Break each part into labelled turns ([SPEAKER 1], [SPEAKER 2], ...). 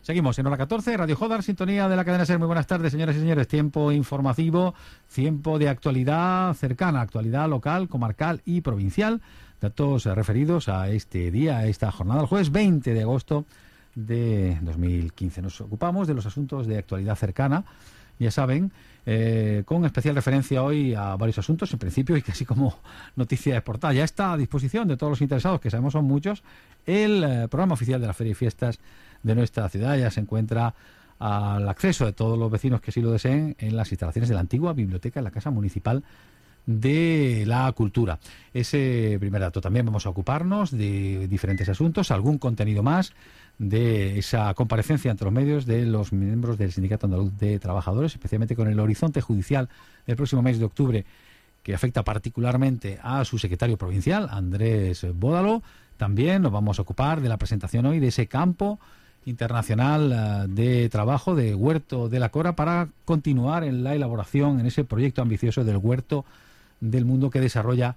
[SPEAKER 1] Seguimos en hora 14, Radio Jodar, sintonía de la cadena SER. Muy buenas tardes, señoras y señores. Tiempo informativo, tiempo de actualidad cercana, actualidad local, comarcal y provincial. Datos referidos a este día, a esta jornada, el jueves 20 de agosto de 2015. Nos ocupamos de los asuntos de actualidad cercana, ya saben, con especial referencia hoy a varios asuntos, en principio, y casi como noticia de portada. Ya está a disposición de todos los interesados, que sabemos son muchos, el programa oficial de la Feria y Fiestas de nuestra ciudad. Ya se encuentra al acceso de todos los vecinos que así lo deseen en las instalaciones de la antigua biblioteca en la Casa Municipal de la Cultura. Ese primer dato. También vamos a ocuparnos de diferentes asuntos, algún contenido más de esa comparecencia ante los medios de los miembros del Sindicato Andaluz de Trabajadores, especialmente con el horizonte judicial del próximo mes de octubre, que afecta particularmente a su secretario provincial, Andrés Bódalo. También nos vamos a ocupar de la presentación hoy de ese campo internacional de trabajo de Huerto de la Cora para continuar en la elaboración, en ese proyecto ambicioso del Huerto del Mundo que desarrolla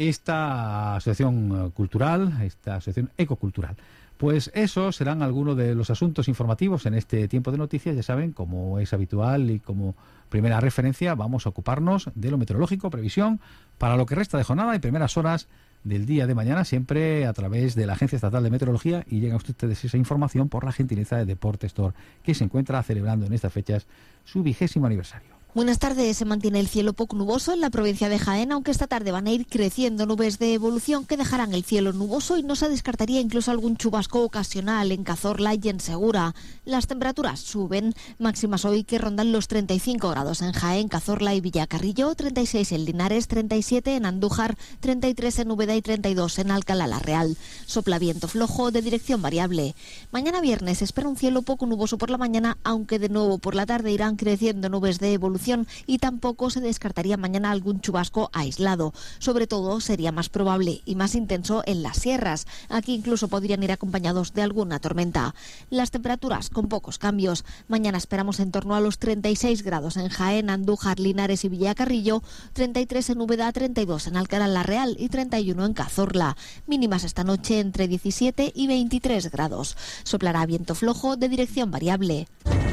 [SPEAKER 1] esta asociación cultural, esta asociación ecocultural. Pues esos serán algunos de los asuntos informativos en este tiempo de noticias. Ya saben, como es habitual y como primera referencia, vamos a ocuparnos de lo meteorológico, previsión para lo que resta de jornada y primeras horas del día de mañana, siempre a través de la Agencia Estatal de Meteorología, y llegan a ustedes esa información por la gentileza de Deportes Store, que se encuentra celebrando en estas fechas su 20º aniversario.
[SPEAKER 2] Buenas tardes. Se mantiene el cielo poco nuboso en la provincia de Jaén, aunque esta tarde van a ir creciendo nubes de evolución que dejarán el cielo nuboso y no se descartaría incluso algún chubasco ocasional en Cazorla y en Segura. Las temperaturas suben, máximas hoy que rondan los 35 grados en Jaén, Cazorla y Villacarrillo, 36 en Linares, 37 en Andújar, 33 en Úbeda y 32 en Alcalá la Real. Sopla viento flojo de dirección variable. Mañana viernes se espera un cielo poco nuboso por la mañana, aunque de nuevo por la tarde irán creciendo nubes de evolución y tampoco se descartaría mañana algún chubasco aislado. Sobre todo sería más probable y más intenso en las sierras. Aquí incluso podrían ir acompañados de alguna tormenta. Las temperaturas con pocos cambios. Mañana esperamos en torno a los 36 grados en Jaén, Andújar, Linares y Villacarrillo, 33 en Úbeda, 32 en Alcalá la Real y 31 en Cazorla. Mínimas esta noche entre 17 y 23 grados. Soplará viento flojo de dirección variable.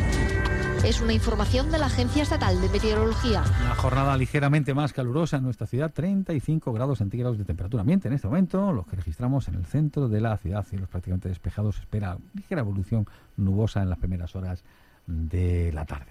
[SPEAKER 2] Es una información de la Agencia Estatal de Meteorología.
[SPEAKER 1] Una jornada ligeramente más calurosa en nuestra ciudad, 35 grados centígrados de temperatura ambiente en este momento, los que registramos en el centro de la ciudad. Cielos prácticamente despejados, se espera ligera evolución nubosa en las primeras horas de la tarde.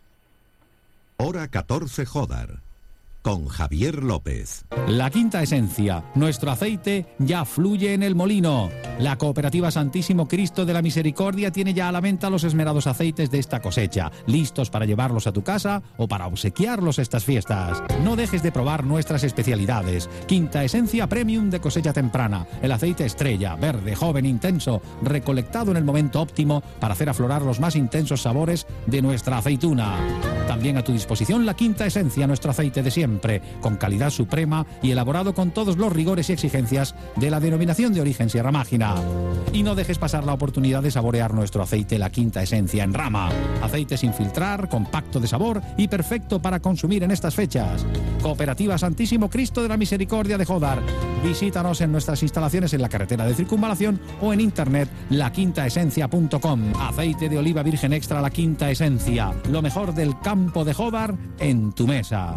[SPEAKER 3] Hora 14 Jodar, con Javier López.
[SPEAKER 4] La Quinta Esencia, nuestro aceite ya fluye en el molino. La Cooperativa Santísimo Cristo de la Misericordia tiene ya a la venta los esmerados aceites de esta cosecha, listos para llevarlos a tu casa o para obsequiarlos estas fiestas. No dejes de probar nuestras especialidades. Quinta Esencia Premium de cosecha temprana, el aceite estrella, verde, joven, intenso, recolectado en el momento óptimo para hacer aflorar los más intensos sabores de nuestra aceituna. También a tu disposición la Quinta Esencia, nuestro aceite de siempre, con calidad suprema y elaborado con todos los rigores y exigencias de la denominación de origen Sierra Mágina. Y no dejes pasar la oportunidad de saborear nuestro aceite La Quinta Esencia en rama. Aceite sin filtrar, compacto de sabor y perfecto para consumir en estas fechas. Cooperativa Santísimo Cristo de la Misericordia de Jodar. Visítanos en nuestras instalaciones en la carretera de Circunvalación o en internet laquintaesencia.com. Aceite de oliva virgen extra La Quinta Esencia. Lo mejor del campo de Jodar en tu mesa.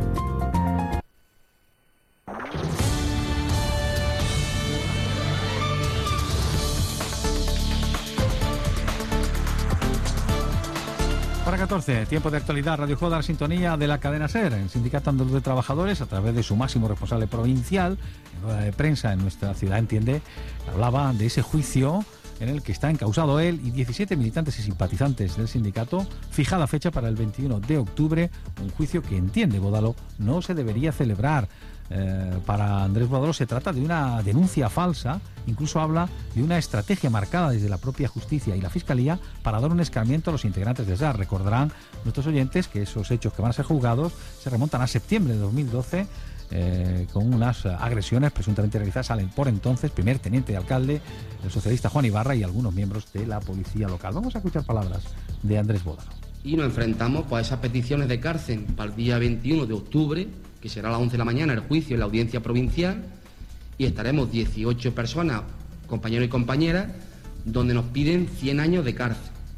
[SPEAKER 1] Hora 14, tiempo de actualidad, Radio Jodar, sintonía de la cadena SER. El Sindicato Andaluz de Trabajadores, a través de su máximo responsable provincial, en rueda de prensa en nuestra ciudad, hablaba de ese juicio en el que está encausado él y 17 militantes y simpatizantes del sindicato, fijada fecha para el 21 de octubre, un juicio que entiende Bódalo no se debería celebrar. Para Andrés Bódalo se trata de una denuncia falsa, incluso habla de una estrategia marcada desde la propia justicia y la fiscalía para dar un escarmiento a los integrantes de SAR. Recordarán nuestros oyentes que esos hechos que van a ser juzgados se remontan a septiembre de 2012, con unas agresiones presuntamente realizadas al por entonces primer teniente de alcalde, el socialista Juan Ibarra, y algunos miembros de la policía local. Vamos a escuchar palabras de Andrés Bódalo.
[SPEAKER 5] Y nos enfrentamos pues, a esas peticiones de cárcel para el día 21 de octubre, que será a las 11 de la mañana el juicio en la audiencia provincial, y estaremos 18 personas, compañeros y compañeras, donde nos piden 100 años de cárcel.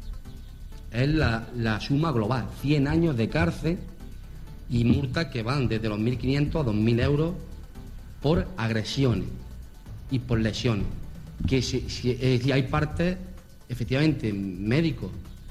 [SPEAKER 5] es la suma global, 100 años de cárcel y multas que van desde los 1.500 a 2.000 euros por agresiones y por lesiones. Que si hay partes, efectivamente, médicos,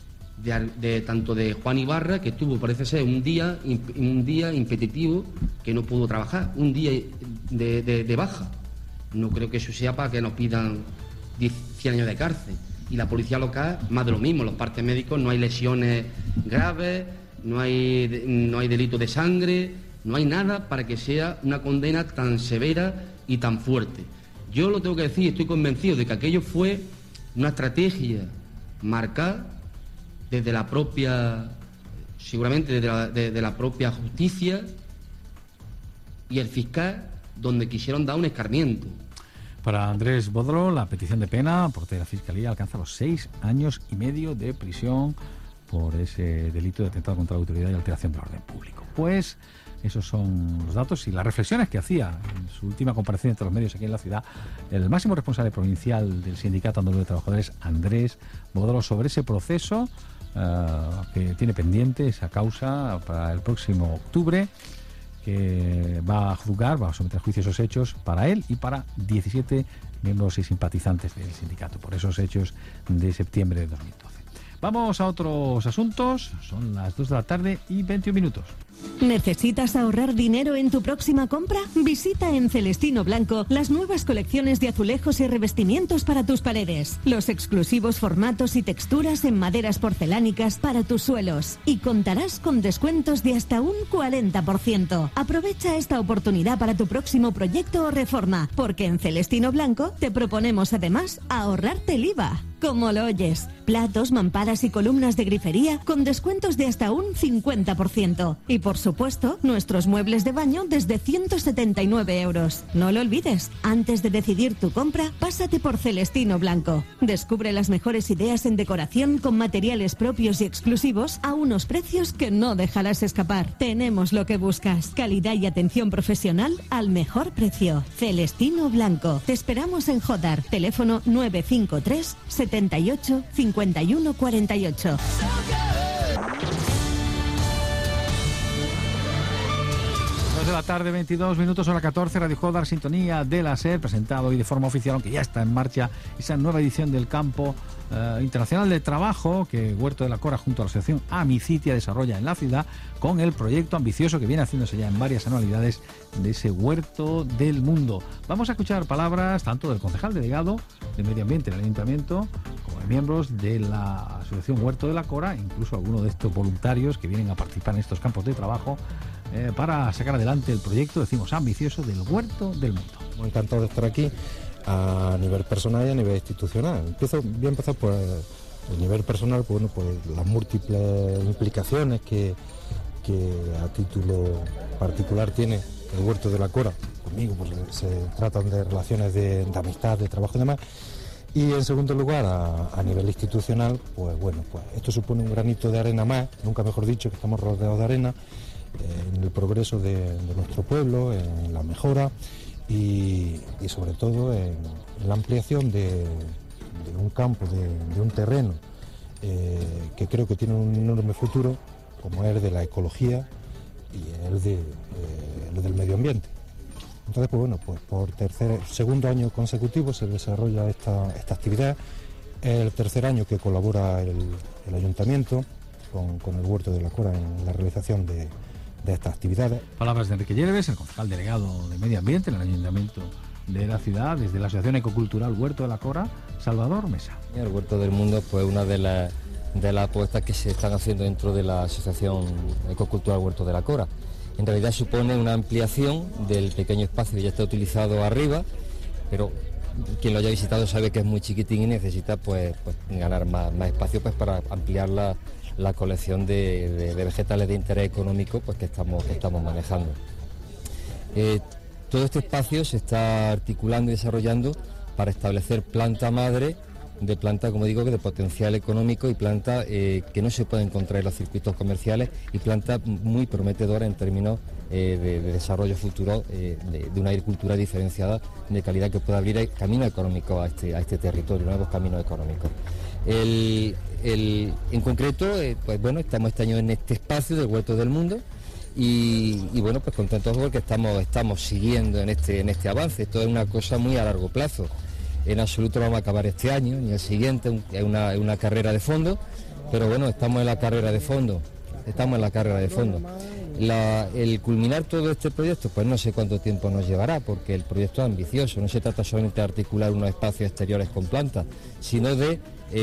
[SPEAKER 5] tanto de Juan Ibarra, que estuvo, parece ser, un día impeditivo, que no pudo trabajar, un día de baja. No creo que eso sea para que nos pidan 100 años de cárcel. Y la policía local, más de lo mismo, los partes médicos, no hay lesiones graves, no hay delito de sangre, no hay nada para que sea una condena tan severa y tan fuerte. Yo lo tengo que decir, estoy convencido de que aquello fue una estrategia marcada desde la propia, seguramente desde la propia justicia y el fiscal, donde quisieron dar un escarmiento.
[SPEAKER 1] Para Andrés Bodro, la petición de pena por parte de la Fiscalía alcanza los 6 años y medio de prisión por ese delito de atentado contra la autoridad y alteración del orden público. Pues esos son los datos y las reflexiones que hacía en su última comparecencia entre los medios aquí en la ciudad el máximo responsable provincial del Sindicato Andaluz de Trabajadores, Andrés Bodro, sobre ese proceso que tiene pendiente, esa causa para el próximo octubre, que va a juzgar, va a someter a juicio esos hechos para él y para 17 miembros y simpatizantes del sindicato por esos hechos de septiembre de 2012. Vamos a otros asuntos. Son las 2 de la tarde y 21 minutos.
[SPEAKER 6] ¿Necesitas ahorrar dinero en tu próxima compra? Visita en Celestino Blanco las nuevas colecciones de azulejos y revestimientos para tus paredes, los exclusivos formatos y texturas en maderas porcelánicas para tus suelos, y contarás con descuentos de hasta un 40%. Aprovecha esta oportunidad para tu próximo proyecto o reforma, porque en Celestino Blanco te proponemos además ahorrarte el IVA. Como lo oyes, platos, mamparas y columnas de grifería con descuentos de hasta un 50%. Y por supuesto, nuestros muebles de baño desde 179 euros. No lo olvides, antes de decidir tu compra, pásate por Celestino Blanco. Descubre las mejores ideas en decoración con materiales propios y exclusivos a unos precios que no dejarás escapar. Tenemos lo que buscas, calidad y atención profesional al mejor precio. Celestino Blanco. Te esperamos en Jodar, teléfono 953 78 51 48.
[SPEAKER 1] 2 de la tarde, 22 minutos, hora 14, Radio Jodar, sintonía de la SER, presentado hoy de forma oficial, aunque ya está en marcha, esa nueva edición del Campo Internacional de Trabajo que Huerto de la Cora junto a la asociación Amicitia desarrolla en la ciudad, con el proyecto ambicioso que viene haciéndose ya en varias anualidades de ese Huerto del Mundo. Vamos a escuchar palabras tanto del concejal delegado de Medio Ambiente del Ayuntamiento como de miembros de la asociación Huerto de la Cora, incluso algunos de estos voluntarios que vienen a participar en estos campos de trabajo para sacar adelante el proyecto, decimos, ambicioso del Huerto del Mundo.
[SPEAKER 7] Muy encantado de estar aquí a nivel personal y a nivel institucional. Voy a empezar por el nivel personal, pues, bueno, pues las múltiples implicaciones que a título particular tiene el Huerto de la Cora conmigo, pues se tratan de relaciones de amistad, de trabajo y demás. Y en segundo lugar, a nivel institucional, pues bueno, pues esto supone un granito de arena más, nunca mejor dicho, que estamos rodeados de arena, en el progreso de nuestro pueblo, en la mejora y sobre todo en la ampliación de un campo, de un terreno que creo que tiene un enorme futuro, como es el de la ecología y el del medio ambiente. Entonces, pues bueno, pues por segundo año consecutivo se desarrolla esta actividad. Es el tercer año que colabora el ayuntamiento con el Huerto de la Cora en la realización de estas actividades.
[SPEAKER 1] Palabras de Enrique Yerves, el concejal delegado de Medio Ambiente en el Ayuntamiento de la ciudad, desde la Asociación Ecocultural Huerto de la Cora, Salvador Mesa.
[SPEAKER 8] El Huerto del Mundo, pues una de las apuestas que se están haciendo dentro de la Asociación Ecocultural Huerto de la Cora. En realidad supone una ampliación del pequeño espacio que ya está utilizado arriba, pero quien lo haya visitado sabe que es muy chiquitín y necesita pues ganar más espacio pues para ampliar la colección de vegetales de interés económico pues que estamos manejando. Todo este espacio se está articulando y desarrollando para establecer planta madre de planta, como digo, de potencial económico y planta que no se puede encontrar en los circuitos comerciales y planta muy prometedora en términos de desarrollo futuro de una agricultura diferenciada de calidad que pueda abrir camino económico a este territorio, nuevos caminos económicos. En concreto, pues bueno, estamos este año en este espacio del Huerto del Mundo y bueno, pues contentos porque estamos siguiendo en este avance. Esto es una cosa muy a largo plazo. En absoluto no vamos a acabar este año ni el siguiente, es una carrera de fondo, pero bueno, estamos en la carrera de fondo. El culminar todo este proyecto, pues no sé cuánto tiempo nos llevará, porque el proyecto es ambicioso. No se trata solamente de articular unos espacios exteriores con plantas, sino de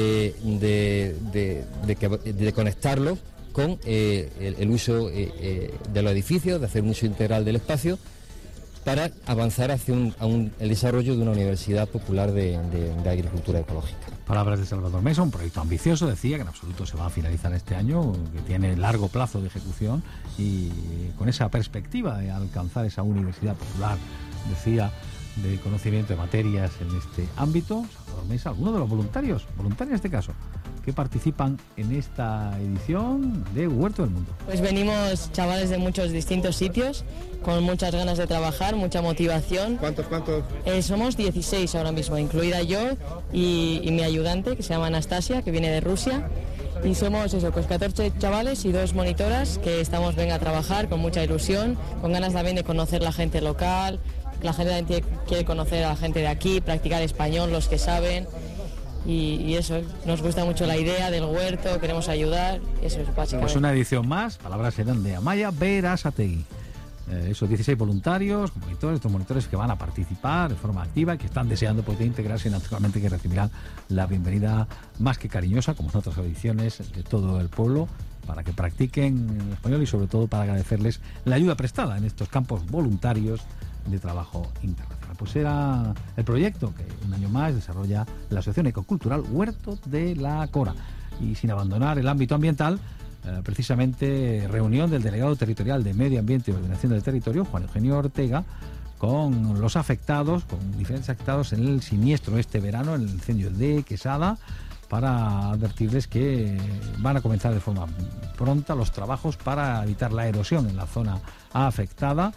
[SPEAKER 8] conectarlos con el uso de los edificios, de hacer un uso integral del espacio, para avanzar hacia el desarrollo de una universidad popular de agricultura ecológica.
[SPEAKER 1] Palabras de Salvador Mesa, un proyecto ambicioso, decía, que en absoluto se va a finalizar este año, que tiene largo plazo de ejecución y con esa perspectiva de alcanzar esa universidad popular, decía, de conocimiento de materias en este ámbito. Salvador Mesa, algunos de los voluntarios en este caso, que participan en esta edición de Huerto del Mundo.
[SPEAKER 9] Pues venimos chavales de muchos distintos sitios, con muchas ganas de trabajar, mucha motivación.
[SPEAKER 10] ¿Cuántos?
[SPEAKER 9] Somos 16 ahora mismo, incluida yo y mi ayudante, que se llama Anastasia, que viene de Rusia. Y somos pues 14 chavales y 2 monitoras que estamos a trabajar con mucha ilusión, con ganas también de conocer la gente local. La gente también quiere conocer a la gente de aquí, practicar español, los que saben. Y eso, nos gusta mucho la idea del huerto, queremos ayudar, eso es básicamente.
[SPEAKER 1] Pues una edición más, palabras serán de Amaya Berasategui. Esos 16 voluntarios, monitores, estos monitores que van a participar de forma activa y que están deseando poder integrarse, y naturalmente que recibirán la bienvenida más que cariñosa, como en otras ediciones, de todo el pueblo, para que practiquen el español y sobre todo para agradecerles la ayuda prestada en estos campos voluntarios de trabajo internacional. Pues era el proyecto que un año más desarrolla la Asociación Ecocultural Huerto de la Cora. Y sin abandonar el ámbito ambiental, precisamente reunión del delegado territorial de Medio Ambiente y Ordenación del Territorio, Juan Eugenio Ortega, con los afectados, con diferentes afectados en el siniestro este verano, en el incendio de Quesada, para advertirles que van a comenzar de forma pronta los trabajos para evitar la erosión en la zona afectada.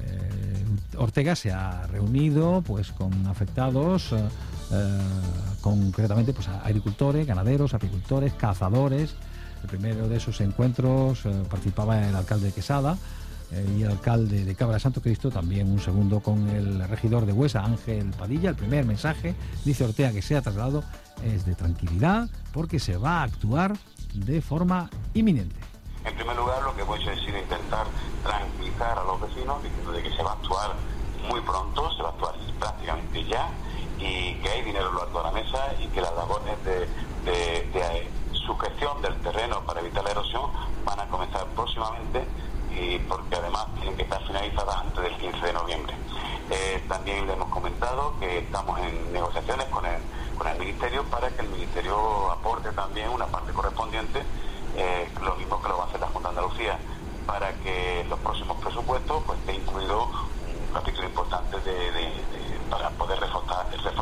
[SPEAKER 1] Ortega se ha reunido pues con afectados, concretamente pues agricultores, ganaderos, apicultores, cazadores. El primero de esos encuentros participaba el alcalde de Quesada y el alcalde de Cabra de Santo Cristo, también un segundo con el regidor de Huesa, Ángel Padilla. El primer mensaje, dice Ortega, que se ha trasladado es de tranquilidad, porque se va a actuar de forma inminente.
[SPEAKER 11] En primer lugar, lo que hemos hecho ha sido intentar tranquilizar a los vecinos, diciendo de que se va a actuar muy pronto, se va a actuar prácticamente ya, y que hay dinero en lo alto de la mesa y que las labores de sujeción del terreno para evitar la erosión van a comenzar próximamente, y porque además tienen que estar finalizadas antes del 15 de noviembre. También le hemos comentado que estamos en negociaciones con el Ministerio para que el Ministerio aporte también una parte correspondiente, lo mismo que lo va a hacer la Junta de Andalucía, para que en los próximos presupuestos pues esté incluido un capítulo importante para poder reforestar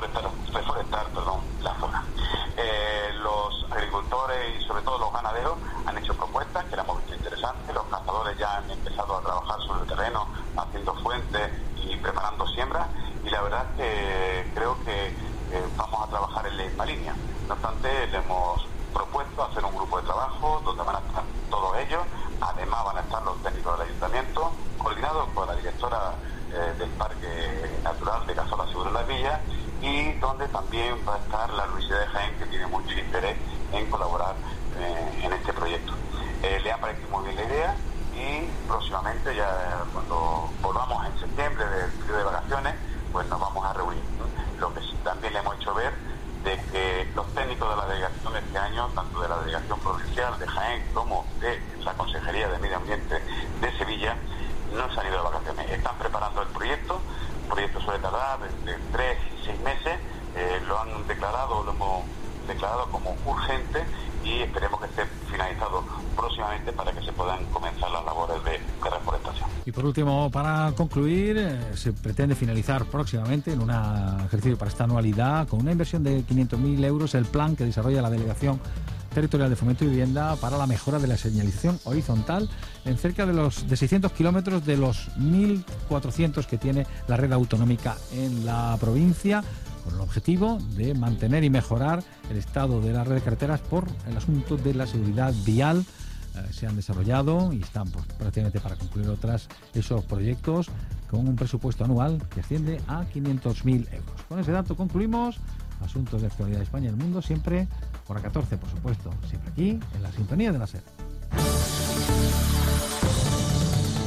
[SPEAKER 11] la zona. Los agricultores y sobre todo los ganaderos han hecho propuestas que las hemos visto interesantes. Los cazadores ya han empezado a trabajar sobre el terreno, haciendo fuentes y preparando siembras, y la verdad es que creo que vamos a trabajar en la misma línea. No obstante, le hemos propuesto hacer un grupo de trabajo donde van a estar todos ellos. Además van a estar los técnicos del ayuntamiento, coordinados por la directora del Parque Natural de Cazorla Seguro de las Villas, y donde también va a estar la Universidad de Jaén, que tiene mucho interés en colaborar en este proyecto. Le ha parecido muy bien la idea, y próximamente, ya cuando volvamos en septiembre del periodo de vacaciones, pues nos vamos a reunir. Lo que sí también le hemos hecho ver de que los técnicos de la delegación este año, tanto de la delegación provincial de Jaén como de la Consejería de Medio Ambiente de Sevilla, no se han ido de vacaciones. Están preparando el proyecto. El proyecto suele tardar entre 3 y 6 meses. Lo hemos declarado como urgente, y esperemos que esté finalizado próximamente para que se puedan comenzar las labores de reforestación.
[SPEAKER 1] Y por último, para concluir, se pretende finalizar próximamente, en un ejercicio para esta anualidad, con una inversión de 500.000 euros, el plan que desarrolla la Delegación Territorial de Fomento y Vivienda para la mejora de la señalización horizontal en cerca de 600 kilómetros de los 1.400 que tiene la red autonómica en la provincia, con el objetivo de mantener y mejorar el estado de la red de carreteras por el asunto de la seguridad vial. Se han desarrollado y están pues, prácticamente para concluir esos proyectos con un presupuesto anual que asciende a 500.000 euros. Con ese dato concluimos asuntos de actualidad de España y el mundo, siempre por A14, por supuesto, siempre aquí en la sintonía de la SER.